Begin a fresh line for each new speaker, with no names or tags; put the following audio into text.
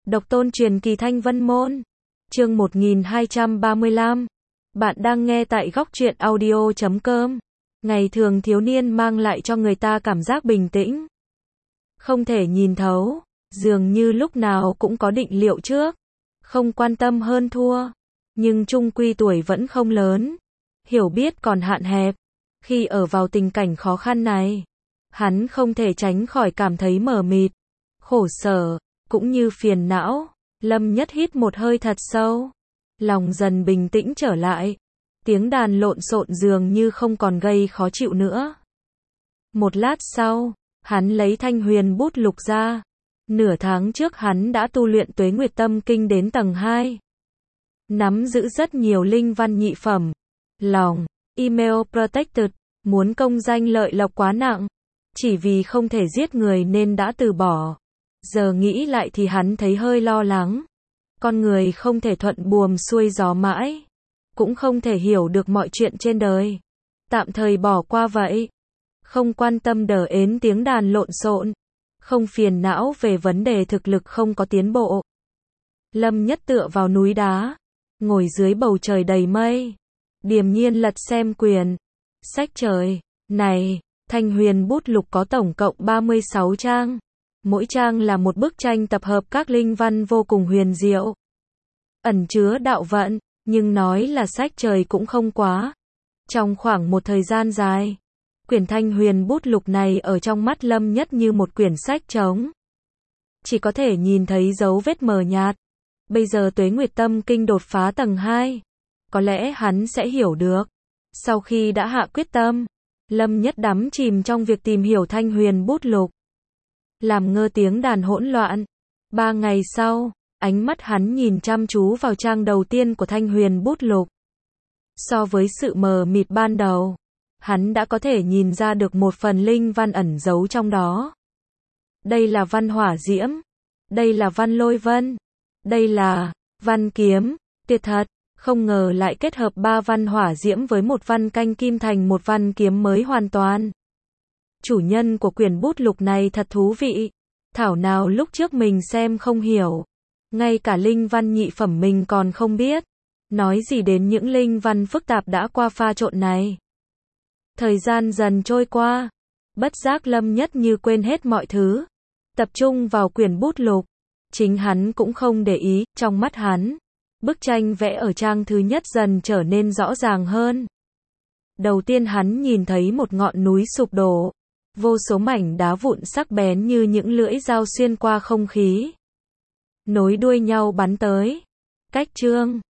Độc tôn truyền kỳ Thanh Vân Môn. Chương 1235. Bạn đang nghe tại góc truyện audio.com. Ngày thường thiếu niên mang lại cho người ta cảm giác bình tĩnh, không thể nhìn thấu, dường như lúc nào cũng có định liệu trước, không quan tâm hơn thua, nhưng chung quy tuổi vẫn không lớn, hiểu biết còn hạn hẹp. Khi ở vào tình cảnh khó khăn này, hắn không thể tránh khỏi cảm thấy mờ mịt, khổ sở, cũng như phiền não. Lâm Nhất hít một hơi thật sâu, lòng dần bình tĩnh trở lại. Tiếng đàn lộn xộn dường như không còn gây khó chịu nữa. Một lát sau, hắn lấy Thanh Huyền bút lục ra. Nửa tháng trước hắn đã tu luyện Tuế Nguyệt Tâm Kinh đến tầng 2. Nắm giữ rất nhiều linh văn nhị phẩm. Lòng, email protected, muốn công danh lợi lộc quá nặng. Chỉ vì không thể giết người nên đã từ bỏ. Giờ nghĩ lại thì hắn thấy hơi lo lắng. Con người không thể thuận buồm xuôi gió mãi, cũng không thể hiểu được mọi chuyện trên đời. Tạm thời bỏ qua vậy. Không quan tâm đờ ến tiếng đàn lộn xộn, không phiền não về vấn đề thực lực không có tiến bộ. Lâm Nhất tựa vào núi đá, ngồi dưới bầu trời đầy mây, điềm nhiên lật xem quyển sách trời. Này, Thanh Huyền bút lục có tổng cộng 36 trang. Mỗi trang là một bức tranh tập hợp các linh văn vô cùng huyền diệu, ẩn chứa đạo vận, nhưng nói là sách trời cũng không quá. Trong khoảng một thời gian dài, quyển Thanh Huyền bút lục này ở trong mắt Lâm Nhất như một quyển sách trống, chỉ có thể nhìn thấy dấu vết mờ nhạt. Bây giờ Tuế Nguyệt Tâm Kinh đột phá tầng 2, có lẽ hắn sẽ hiểu được. Sau khi đã hạ quyết tâm, Lâm Nhất đắm chìm trong việc tìm hiểu Thanh Huyền bút lục, làm ngơ tiếng đàn hỗn loạn. 3 ngày sau, ánh mắt hắn nhìn chăm chú vào trang đầu tiên của Thanh Huyền bút lục. So với sự mờ mịt ban đầu, hắn đã có thể nhìn ra được một phần linh văn ẩn giấu trong đó. Đây là văn hỏa diễm, đây là văn lôi vân, đây là văn kiếm. Tuyệt thật, không ngờ lại kết hợp 3 văn hỏa diễm với một văn canh kim thành một văn kiếm mới hoàn toàn. Chủ nhân của quyển bút lục này thật thú vị. Thảo nào lúc trước mình xem không hiểu, ngay cả linh văn nhị phẩm mình còn không biết, nói gì đến những linh văn phức tạp đã qua pha trộn này. Thời gian dần trôi qua, bất giác Lâm Nhất như quên hết mọi thứ, tập trung vào quyển bút lục. Chính hắn cũng không để ý, trong mắt hắn, bức tranh vẽ ở trang thứ nhất dần trở nên rõ ràng hơn. Đầu tiên hắn nhìn thấy một ngọn núi sụp đổ, vô số mảnh đá vụn sắc bén như những lưỡi dao xuyên qua không khí, nối đuôi nhau bắn tới. Cách chương